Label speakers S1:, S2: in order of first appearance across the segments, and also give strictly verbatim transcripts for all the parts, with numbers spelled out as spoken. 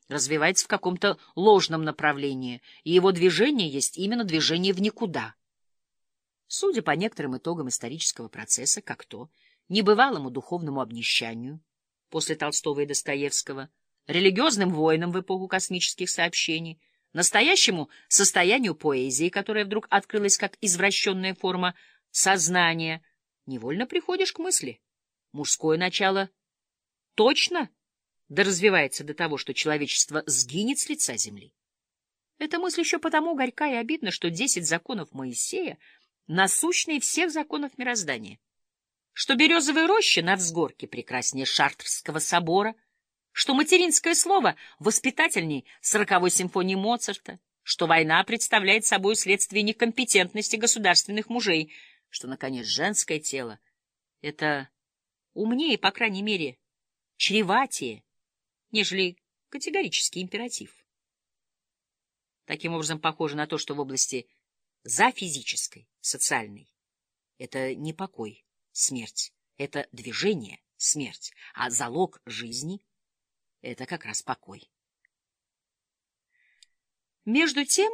S1: развивается в каком-то ложном направлении, и его движение есть именно движение в никуда. Судя по некоторым итогам исторического процесса, как то небывалому духовному обнищанию после Толстого и Достоевского, религиозным войнам в эпоху космических сообщений, настоящему состоянию поэзии, которая вдруг открылась как извращенная форма сознания, невольно приходишь к мысли: мужское начало точно доразвивается до того, что человечество сгинет с лица земли. Эта мысль еще потому горька и обидна, что десять законов Моисея насущнее всех законов мироздания, что березовые рощи на взгорке прекраснее Шартрского собора, что материнское слово воспитательней сороковой симфонии Моцарта, что война представляет собой следствие некомпетентности государственных мужей, что, наконец, женское тело — это умнее, по крайней мере, чреватее, нежели категорический императив. Таким образом, похоже на то, что в области зафизической, социальной — это не покой, смерть, это движение, смерть, а залог жизни — это как раз покой. Между тем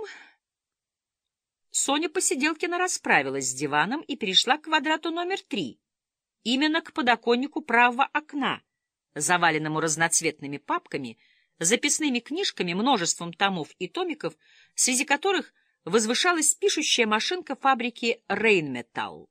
S1: Соня Посиделкина расправилась с диваном и перешла к квадрату номер три, именно к подоконнику правого окна, заваленному разноцветными папками, записными книжками, множеством томов и томиков, среди которых возвышалась пишущая машинка фабрики «Рейнметалл».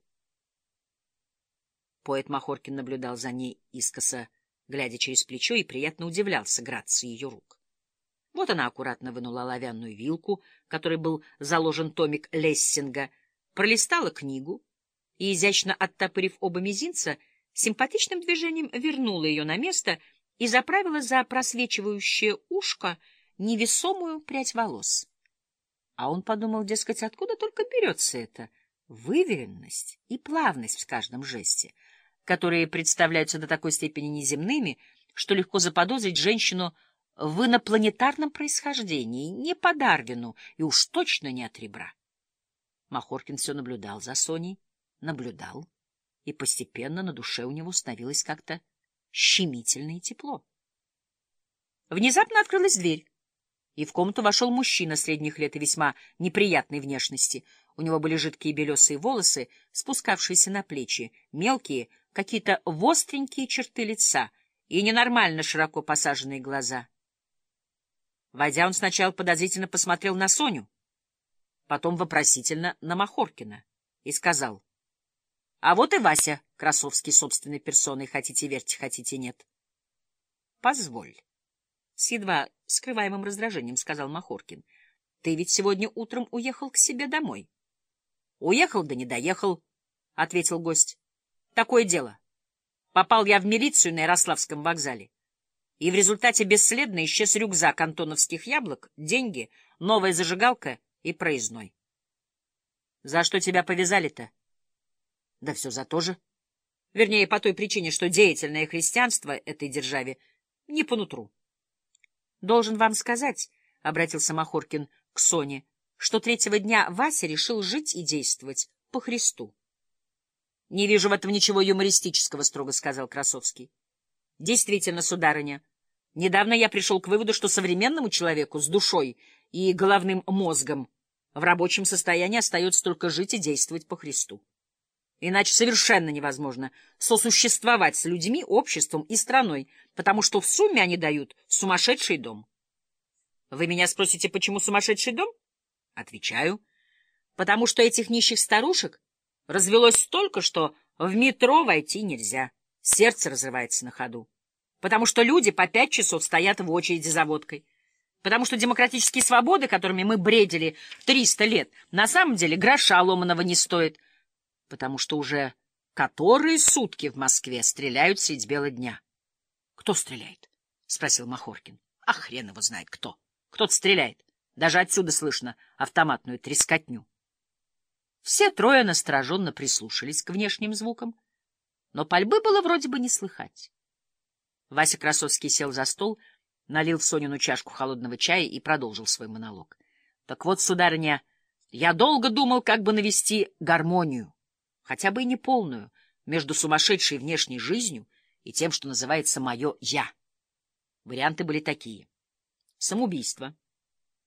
S1: Поэт Махоркин наблюдал за ней искоса, глядя через плечо, и приятно удивлялся грации ее рук. Вот она аккуратно вынула оловянную вилку, которой был заложен томик Лессинга, пролистала книгу и, изящно оттопырив оба мизинца, симпатичным движением вернула ее на место и заправила за просвечивающее ушко невесомую прядь волос. А он подумал, дескать, откуда только берется эта выверенность и плавность в каждом жесте, которые представляются до такой степени неземными, что легко заподозрить женщину в инопланетарном происхождении, не по Дарвину и уж точно не от ребра. Махоркин все наблюдал за Соней, наблюдал, и постепенно на душе у него становилось как-то щемительно и тепло. Внезапно открылась дверь, и в комнату вошел мужчина средних лет и весьма неприятной внешности. У него были жидкие белесые волосы, спускавшиеся на плечи, мелкие, какие-то востренькие черты лица и ненормально широко посаженные глаза. Войдя, он сначала подозрительно посмотрел на Соню, потом вопросительно на Махоркина и сказал: — А вот и Вася Красовский собственной персоной, хотите верьте, хотите нет. — Позволь, — с едва скрываемым раздражением сказал Махоркин, — ты ведь сегодня утром уехал к себе домой. — Уехал, да не доехал, — ответил гость. — Такое дело. Попал я в милицию на Ярославском вокзале, и в результате бесследно исчез рюкзак антоновских яблок, деньги, новая зажигалка и проездной. — За что тебя повязали-то? — Да все за то же. Вернее, по той причине, что деятельное христианство этой державе не по нутру. — Должен вам сказать, — обратился Махоркин к Соне, — что третьего дня Вася решил жить и действовать по Христу. — Не вижу в этом ничего юмористического, — строго сказал Красовский. — Действительно, сударыня, недавно я пришел к выводу, что современному человеку с душой и головным мозгом в рабочем состоянии остается только жить и действовать по Христу. Иначе совершенно невозможно сосуществовать с людьми, обществом и страной, потому что в сумме они дают сумасшедший дом. Вы меня спросите, почему сумасшедший дом? Отвечаю, потому что этих нищих старушек развелось столько, что в метро войти нельзя, сердце разрывается на ходу, потому что люди по пять часов стоят в очереди за водкой, потому что демократические свободы, которыми мы бредили триста лет, на самом деле гроша ломаного не стоят, потому что уже которые сутки в Москве стреляют средь бела дня. — Кто стреляет? — спросил Махоркин. — А хрен его знает кто. Кто-то стреляет. Даже отсюда слышно автоматную трескотню. Все трое настороженно прислушались к внешним звукам, но пальбы было вроде бы не слыхать. Вася Красовский сел за стол, налил в Сонину чашку холодного чая и продолжил свой монолог. — Так вот, сударыня, я долго думал, как бы навести гармонию, хотя бы и не полную, между сумасшедшей внешней жизнью и тем, что называется «мое я». Варианты были такие. Самоубийство.